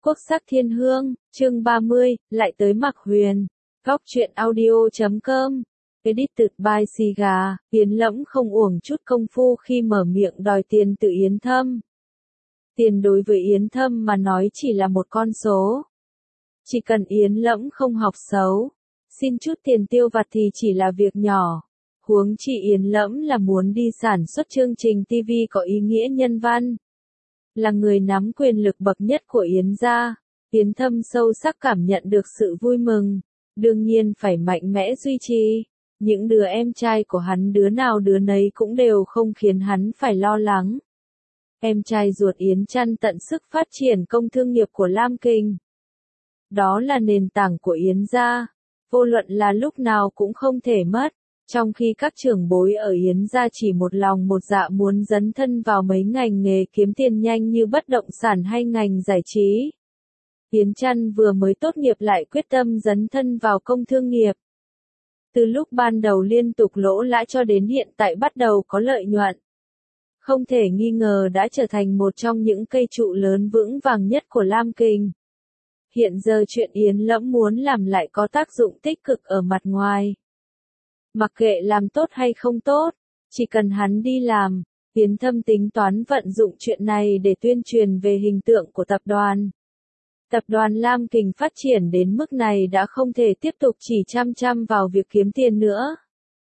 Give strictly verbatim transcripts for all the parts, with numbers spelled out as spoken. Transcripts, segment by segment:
Quốc sắc thiên hương, chương ba mươi, lại tới Mạc Huyền. Góc truyện audio chấm com. Edited by Siga, Yến Lẫm không uổng chút công phu khi mở miệng đòi tiền từ Yến Thâm. Tiền đối với Yến Thâm mà nói chỉ là một con số. Chỉ cần Yến Lẫm không học xấu, xin chút tiền tiêu vặt thì chỉ là việc nhỏ. Huống chi Yến Lẫm là muốn đi sản xuất chương trình ti vi có ý nghĩa nhân văn. Là người nắm quyền lực bậc nhất của Yến gia, Yến Thâm sâu sắc cảm nhận được sự vui mừng, đương nhiên phải mạnh mẽ duy trì. Những đứa em trai của hắn đứa nào đứa nấy cũng đều không khiến hắn phải lo lắng. Em trai ruột Yến Trăn tận sức phát triển công thương nghiệp của Lam Kinh. Đó là nền tảng của Yến gia, vô luận là lúc nào cũng không thể mất. Trong khi các trưởng bối ở Yến gia chỉ một lòng một dạ muốn dấn thân vào mấy ngành nghề kiếm tiền nhanh như bất động sản hay ngành giải trí, Yến Trăn vừa mới tốt nghiệp lại quyết tâm dấn thân vào công thương nghiệp. Từ lúc ban đầu liên tục lỗ lãi cho đến hiện tại bắt đầu có lợi nhuận, không thể nghi ngờ đã trở thành một trong những cây trụ lớn vững vàng nhất của Lam Kinh. Hiện giờ chuyện Yến Lẫm muốn làm lại có tác dụng tích cực ở mặt ngoài. Mặc kệ làm tốt hay không tốt, chỉ cần hắn đi làm, Yến Thâm tính toán vận dụng chuyện này để tuyên truyền về hình tượng của tập đoàn. Tập đoàn Lam Kinh phát triển đến mức này đã không thể tiếp tục chỉ chăm chăm vào việc kiếm tiền nữa.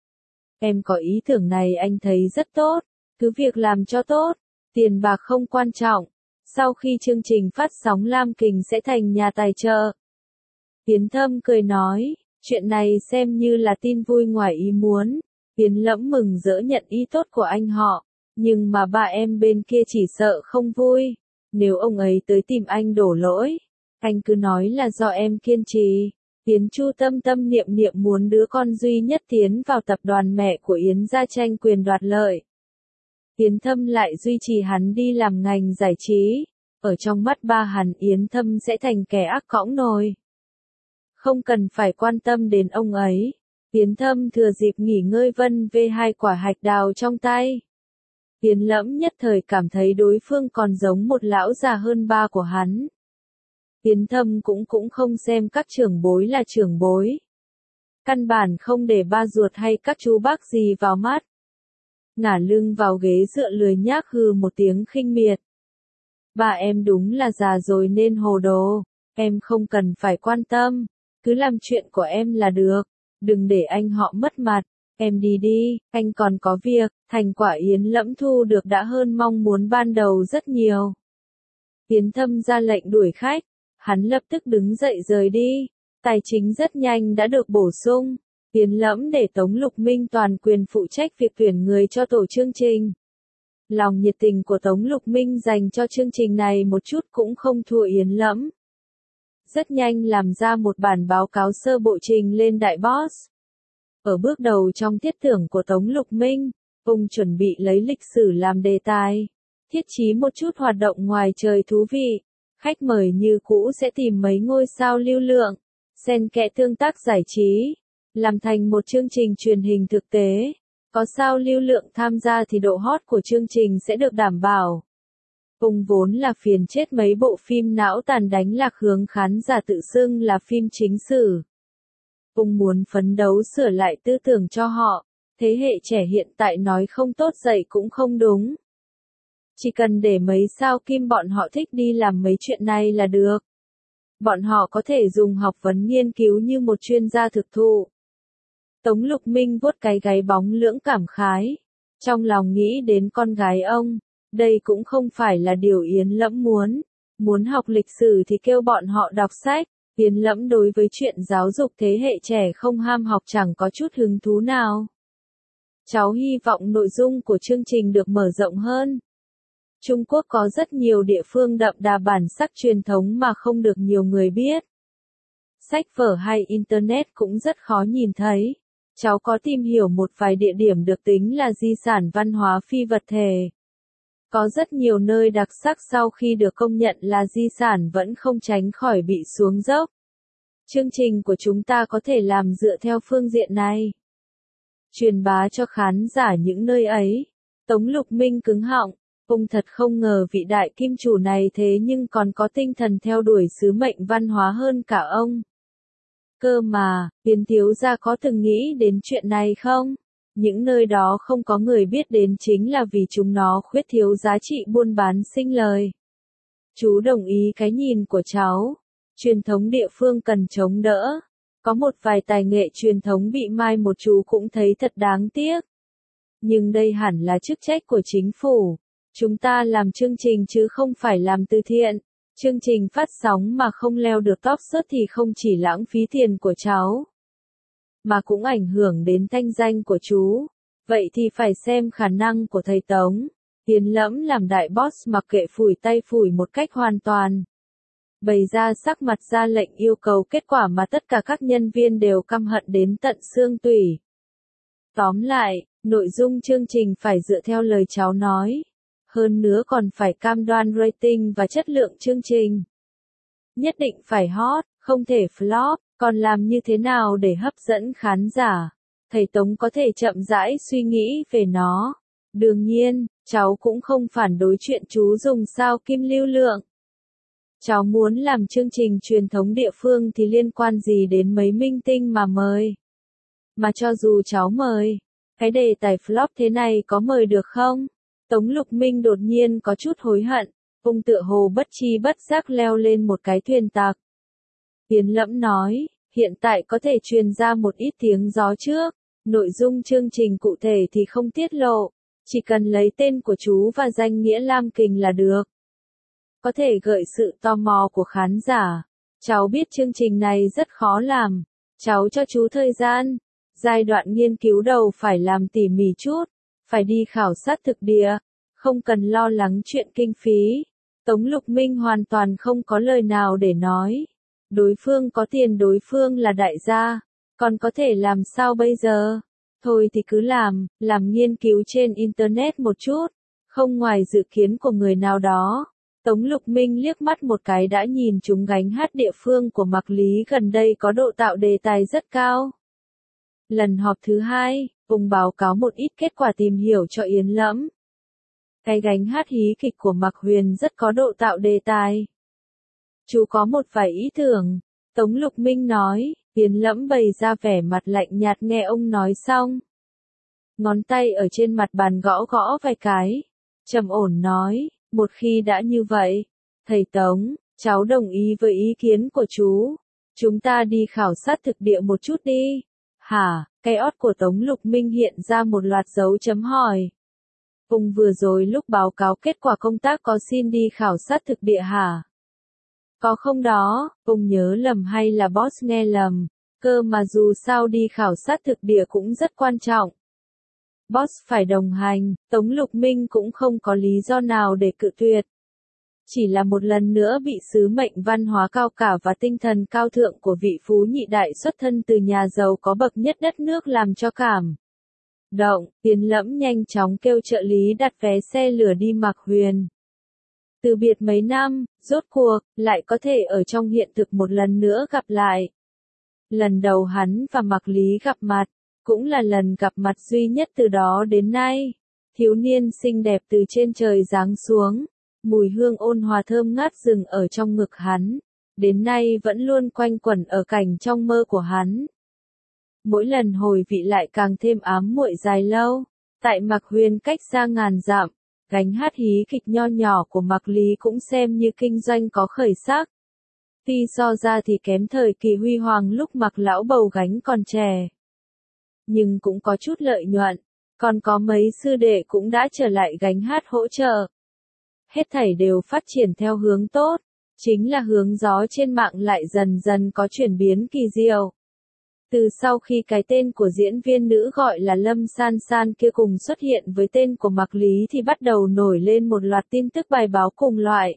Em có ý tưởng này anh thấy rất tốt, cứ việc làm cho tốt, tiền bạc không quan trọng. Sau khi chương trình phát sóng Lam Kinh sẽ thành nhà tài trợ. Yến Thâm cười nói. Chuyện này xem như là tin vui ngoài ý muốn. Yến Lẫm mừng rỡ nhận ý tốt của anh họ, nhưng mà ba em bên kia chỉ sợ không vui. Nếu ông ấy tới tìm anh đổ lỗi, anh cứ nói là do em kiên trì. Yến Chu tâm tâm niệm niệm muốn đứa con duy nhất tiến vào tập đoàn mẹ của Yến gia tranh quyền đoạt lợi. Yến Thâm lại duy trì hắn đi làm ngành giải trí. Ở trong mắt ba hắn Yến Thâm sẽ thành kẻ ác cõng nồi. Không cần phải quan tâm đến ông ấy. Yến Thâm thừa dịp nghỉ ngơi vân vê hai quả hạch đào trong tay. Yến Lẫm nhất thời cảm thấy đối phương còn giống một lão già hơn ba của hắn. Yến Thâm cũng cũng không xem các trưởng bối là trưởng bối. Căn bản không để ba ruột hay các chú bác gì vào mắt. Ngả lưng vào ghế dựa lười nhác hừ một tiếng khinh miệt. Ba em đúng là già rồi nên hồ đồ. Em không cần phải quan tâm. Cứ làm chuyện của em là được, đừng để anh họ mất mặt, em đi đi, anh còn có việc. Thành quả Yến Lẫm thu được đã hơn mong muốn ban đầu rất nhiều. Yến Thâm ra lệnh đuổi khách, hắn lập tức đứng dậy rời đi, tài chính rất nhanh đã được bổ sung. Yến Lẫm để Tống Lục Minh toàn quyền phụ trách việc tuyển người cho tổ chương trình. Lòng nhiệt tình của Tống Lục Minh dành cho chương trình này một chút cũng không thua Yến Lẫm. Rất nhanh làm ra một bản báo cáo sơ bộ trình lên đại boss. Ở bước đầu trong thiết tưởng của Tống Lục Minh, ông chuẩn bị lấy lịch sử làm đề tài, thiết chí một chút hoạt động ngoài trời thú vị. Khách mời như cũ sẽ tìm mấy ngôi sao lưu lượng, xen kẽ tương tác giải trí, làm thành một chương trình truyền hình thực tế. Có sao lưu lượng tham gia thì độ hot của chương trình sẽ được đảm bảo. Ông vốn là phiền chết mấy bộ phim não tàn đánh lạc hướng khán giả tự xưng là phim chính sử. Ông muốn phấn đấu sửa lại tư tưởng cho họ, thế hệ trẻ hiện tại nói không tốt dậy cũng không đúng. Chỉ cần để mấy sao kim bọn họ thích đi làm mấy chuyện này là được. Bọn họ có thể dùng học vấn nghiên cứu như một chuyên gia thực thụ. Tống Lục Minh vuốt cái gáy bóng lưỡng cảm khái. Trong lòng nghĩ đến con gái ông. Đây cũng không phải là điều Yến Lẫm muốn. Muốn học lịch sử thì kêu bọn họ đọc sách. Yến Lẫm đối với chuyện giáo dục thế hệ trẻ không ham học chẳng có chút hứng thú nào. Cháu hy vọng nội dung của chương trình được mở rộng hơn. Trung Quốc có rất nhiều địa phương đậm đà bản sắc truyền thống mà không được nhiều người biết. Sách vở hay Internet cũng rất khó nhìn thấy. Cháu có tìm hiểu một vài địa điểm được tính là di sản văn hóa phi vật thể. Có rất nhiều nơi đặc sắc sau khi được công nhận là di sản vẫn không tránh khỏi bị xuống dốc. Chương trình của chúng ta có thể làm dựa theo phương diện này. Truyền bá cho khán giả những nơi ấy. Tống Lục Minh cứng họng. Ông thật không ngờ vị đại kim chủ này thế nhưng còn có tinh thần theo đuổi sứ mệnh văn hóa hơn cả ông. Cơ mà, Yến thiếu gia có từng nghĩ đến chuyện này không? Những nơi đó không có người biết đến chính là vì chúng nó khuyết thiếu giá trị buôn bán sinh lời. Chú đồng ý cái nhìn của cháu. Truyền thống địa phương cần chống đỡ. Có một vài tài nghệ truyền thống bị mai một chú cũng thấy thật đáng tiếc. Nhưng đây hẳn là chức trách của chính phủ. Chúng ta làm chương trình chứ không phải làm từ thiện. Chương trình phát sóng mà không leo được top search thì không chỉ lãng phí tiền của cháu, mà cũng ảnh hưởng đến thanh danh của chú. Vậy thì phải xem khả năng của thầy Tống. Yến Lẫm làm đại boss mặc kệ phủi tay phủi một cách hoàn toàn. Bày ra sắc mặt ra lệnh yêu cầu kết quả mà tất cả các nhân viên đều căm hận đến tận xương tủy. Tóm lại, nội dung chương trình phải dựa theo lời cháu nói. Hơn nữa còn phải cam đoan rating và chất lượng chương trình. Nhất định phải hot, không thể flop, còn làm như thế nào để hấp dẫn khán giả? Thầy Tống có thể chậm rãi suy nghĩ về nó. Đương nhiên, cháu cũng không phản đối chuyện chú dùng sao kim lưu lượng. Cháu muốn làm chương trình truyền thống địa phương thì liên quan gì đến mấy minh tinh mà mời? Mà cho dù cháu mời, cái đề tài flop thế này có mời được không? Tống Lục Minh đột nhiên có chút hối hận, ông tựa hồ bất chi bất giác leo lên một cái thuyền tạc. Yến Lẫm nói, hiện tại có thể truyền ra một ít tiếng gió trước, nội dung chương trình cụ thể thì không tiết lộ, chỉ cần lấy tên của chú và danh nghĩa Lam Kình là được. Có thể gợi sự tò mò của khán giả. Cháu biết chương trình này rất khó làm, cháu cho chú thời gian. Giai đoạn nghiên cứu đầu phải làm tỉ mỉ chút, phải đi khảo sát thực địa, không cần lo lắng chuyện kinh phí. Tống Lục Minh hoàn toàn không có lời nào để nói. Đối phương có tiền, đối phương là đại gia, còn có thể làm sao bây giờ? Thôi thì cứ làm, làm nghiên cứu trên Internet một chút, không ngoài dự kiến của người nào đó. Tống Lục Minh liếc mắt một cái đã nhìn chúng gánh hát địa phương của Mạc Lý gần đây có độ tạo đề tài rất cao. Lần họp thứ hai, ông báo cáo một ít kết quả tìm hiểu cho Yến Lẫm. Cái gánh hát hí kịch của Mạc Huyền rất có độ tạo đề tài. Chú có một vài ý tưởng, Tống Lục Minh nói. Yến Lẫm bày ra vẻ mặt lạnh nhạt nghe ông nói xong. Ngón tay ở trên mặt bàn gõ gõ vài cái. Trầm ổn nói, một khi đã như vậy, thầy Tống, cháu đồng ý với ý kiến của chú. Chúng ta đi khảo sát thực địa một chút đi. Hả, cái ót của Tống Lục Minh hiện ra một loạt dấu chấm hỏi. Ông vừa rồi lúc báo cáo kết quả công tác có xin đi khảo sát thực địa hả? Có không đó, ông nhớ lầm hay là boss nghe lầm, cơ mà dù sao đi khảo sát thực địa cũng rất quan trọng. Boss phải đồng hành, Tống Lục Minh cũng không có lý do nào để cự tuyệt. Chỉ là một lần nữa bị sứ mệnh văn hóa cao cả và tinh thần cao thượng của vị phú nhị đại xuất thân từ nhà giàu có bậc nhất đất nước làm cho cảm động. Yến Lẫm nhanh chóng kêu trợ lý đặt vé xe lửa đi Mạc Huyền. Từ biệt mấy năm, rốt cuộc, lại có thể ở trong hiện thực một lần nữa gặp lại. Lần đầu hắn và Mạc Lý gặp mặt, cũng là lần gặp mặt duy nhất từ đó đến nay. Thiếu niên xinh đẹp từ trên trời giáng xuống, mùi hương ôn hòa thơm ngát dừng ở trong ngực hắn, đến nay vẫn luôn quanh quẩn ở cảnh trong mơ của hắn. Mỗi lần hồi vị lại càng thêm ám muội dài lâu, tại Mạc Huyền cách xa ngàn dặm. Gánh hát hí kịch nho nhỏ của Mạc Lý cũng xem như kinh doanh có khởi sắc. Tuy so ra thì kém thời kỳ huy hoàng lúc Mạc lão bầu gánh còn trẻ, nhưng cũng có chút lợi nhuận, còn có mấy sư đệ cũng đã trở lại gánh hát hỗ trợ. Hết thảy đều phát triển theo hướng tốt, chính là hướng gió trên mạng lại dần dần có chuyển biến kỳ diệu. Từ sau khi cái tên của diễn viên nữ gọi là Lâm San San kia cùng xuất hiện với tên của Mạc Lý thì bắt đầu nổi lên một loạt tin tức bài báo cùng loại.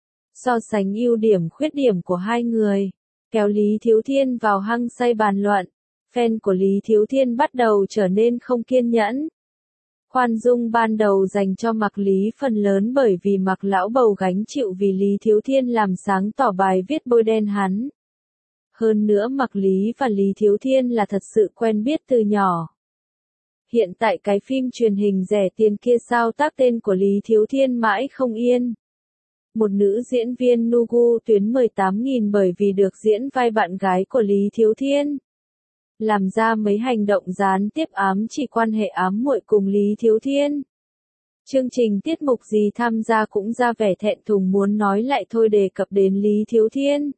So sánh ưu điểm khuyết điểm của hai người, kéo Lý Thiếu Thiên vào hăng say bàn luận. Fan của Lý Thiếu Thiên bắt đầu trở nên không kiên nhẫn. Khoan dung ban đầu dành cho Mạc Lý phần lớn bởi vì Mạc lão bầu gánh chịu vì Lý Thiếu Thiên làm sáng tỏ bài viết bôi đen hắn. Hơn nữa Mạc Lý và Lý Thiếu Thiên là thật sự quen biết từ nhỏ. Hiện tại cái phim truyền hình rẻ tiền kia sao tác tên của Lý Thiếu Thiên mãi không yên. Một nữ diễn viên Nugu tuyến mười tám nghìn bởi vì được diễn vai bạn gái của Lý Thiếu Thiên. Làm ra mấy hành động gián tiếp ám chỉ quan hệ ám muội cùng Lý Thiếu Thiên. Chương trình tiết mục gì tham gia cũng ra vẻ thẹn thùng muốn nói lại thôi đề cập đến Lý Thiếu Thiên.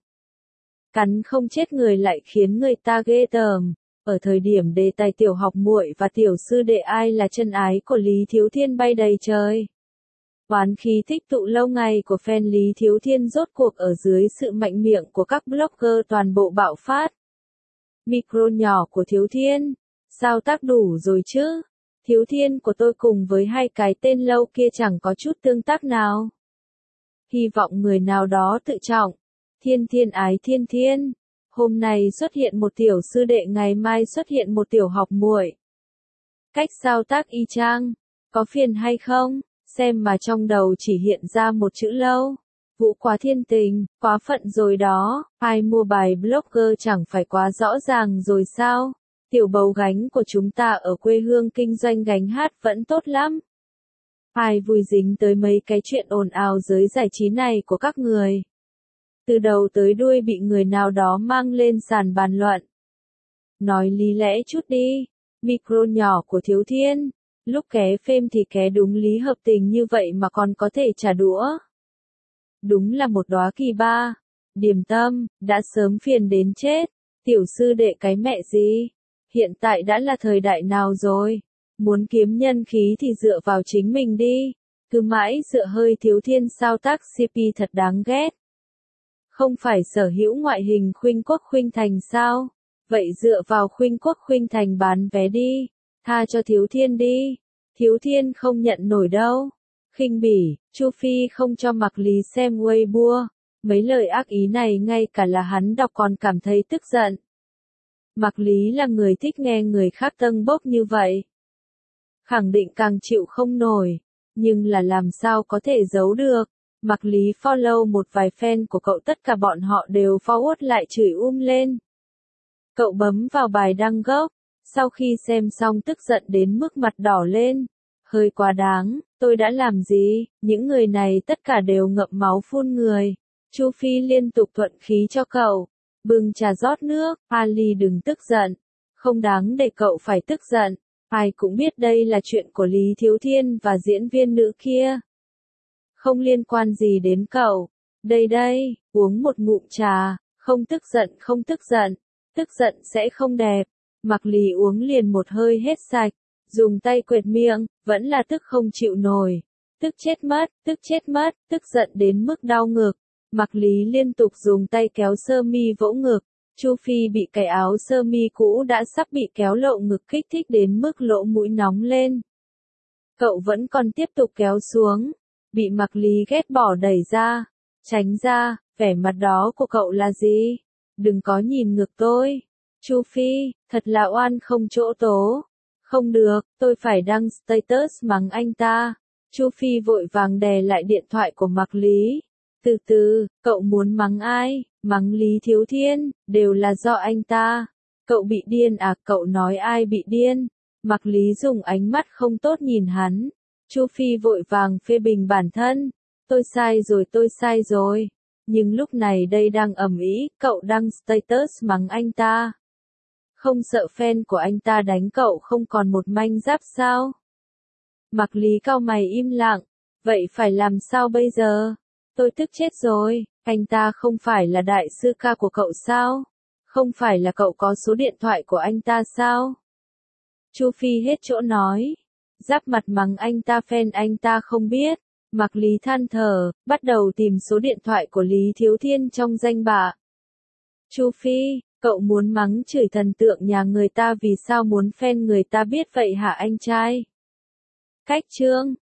Cắn không chết người lại khiến người ta ghê tởm. Ở thời điểm đề tài tiểu học muội và tiểu sư đệ ai là chân ái của Lý Thiếu Thiên bay đầy trời. Oán khí tích tụ lâu ngày của fan Lý Thiếu Thiên rốt cuộc ở dưới sự mạnh miệng của các blogger toàn bộ bạo phát. Micro nhỏ của Thiếu Thiên. Sao tác đủ rồi chứ? Thiếu Thiên của tôi cùng với hai cái tên lâu kia chẳng có chút tương tác nào. Hy vọng người nào đó tự trọng. Thiên thiên ái thiên thiên. Hôm nay xuất hiện một tiểu sư đệ ngày mai xuất hiện một tiểu học muội. Cách sao tác y chang. Có phiền hay không? Xem mà trong đầu chỉ hiện ra một chữ lâu. Vũ quá thiên tình, quá phận rồi đó, ai mua bài blogger chẳng phải quá rõ ràng rồi sao? Tiểu bầu gánh của chúng ta ở quê hương kinh doanh gánh hát vẫn tốt lắm. Ai vui dính tới mấy cái chuyện ồn ào giới giải trí này của các người. Từ đầu tới đuôi bị người nào đó mang lên sàn bàn luận. Nói lý lẽ chút đi, micro nhỏ của Thiếu Thiên. Lúc ké phêm thì ké đúng lý hợp tình như vậy mà còn có thể trả đũa. Đúng là một đóa kỳ ba. Điềm tâm, đã sớm phiền đến chết. Tiểu sư đệ cái mẹ gì? Hiện tại đã là thời đại nào rồi? Muốn kiếm nhân khí thì dựa vào chính mình đi. Cứ mãi dựa hơi Thiếu Thiên sao tác xê pê thật đáng ghét. Không phải sở hữu ngoại hình khuynh quốc khuynh thành sao? Vậy dựa vào khuynh quốc khuynh thành bán vé đi. Tha cho Thiếu Thiên đi. Thiếu Thiên không nhận nổi đâu. Khinh bỉ, Chu Phi không cho Mạc Lý xem Weibo. Mấy lời ác ý này ngay cả là hắn đọc còn cảm thấy tức giận. Mạc Lý là người thích nghe người khác tâng bốc như vậy. Khẳng định càng chịu không nổi. Nhưng là làm sao có thể giấu được. Mạc Lý follow một vài fan của cậu tất cả bọn họ đều forward lại chửi um lên. Cậu bấm vào bài đăng gốc. Sau khi xem xong tức giận đến mức mặt đỏ lên. Hơi quá đáng, tôi đã làm gì, những người này tất cả đều ngậm máu phun người. Chu Phi liên tục thuận khí cho cậu. Bưng trà rót nước, Ali đừng tức giận. Không đáng để cậu phải tức giận. Ai cũng biết đây là chuyện của Lý Thiếu Thiên và diễn viên nữ kia. Không liên quan gì đến cậu. Đây đây, uống một ngụm trà, không tức giận không tức giận. Tức giận sẽ không đẹp. Mạc Lý uống liền một hơi hết sạch. Dùng tay quệt miệng, vẫn là tức không chịu nổi. Tức chết mất, tức chết mất, tức giận đến mức đau ngực. Mạc Lý liên tục dùng tay kéo sơ mi vỗ ngực. Chu Phi bị cái áo sơ mi cũ đã sắp bị kéo lộ ngực kích thích đến mức lỗ mũi nóng lên. Cậu vẫn còn tiếp tục kéo xuống. Bị Mạc Lý ghét bỏ đẩy ra. Tránh ra, vẻ mặt đó của cậu là gì? Đừng có nhìn ngực tôi. Chu Phi, thật là oan không chỗ tố. Không được, tôi phải đăng status mắng anh ta. Chu Phi vội vàng đè lại điện thoại của Mạc Lý. Từ từ, cậu muốn mắng ai? Mắng Lý Thiếu Thiên, đều là do anh ta. Cậu bị điên à? Cậu nói ai bị điên? Mạc Lý dùng ánh mắt không tốt nhìn hắn. Chu Phi vội vàng phê bình bản thân. Tôi sai rồi tôi sai rồi. Nhưng lúc này đây đang ầm ĩ, cậu đăng status mắng anh ta. Không sợ fan của anh ta đánh cậu không còn một manh giáp sao? Mạc Lý cau mày im lặng. Vậy phải làm sao bây giờ? Tôi tức chết rồi. Anh ta không phải là đại sư ca của cậu sao? Không phải là cậu có số điện thoại của anh ta sao? Chu Phi hết chỗ nói. Giáp mặt mắng anh ta fan anh ta không biết. Mạc Lý than thở, bắt đầu tìm số điện thoại của Lý Thiếu Thiên trong danh bạ. Chu Phi, cậu muốn mắng chửi thần tượng nhà người ta vì sao muốn fan người ta biết vậy hả anh trai? Cách chương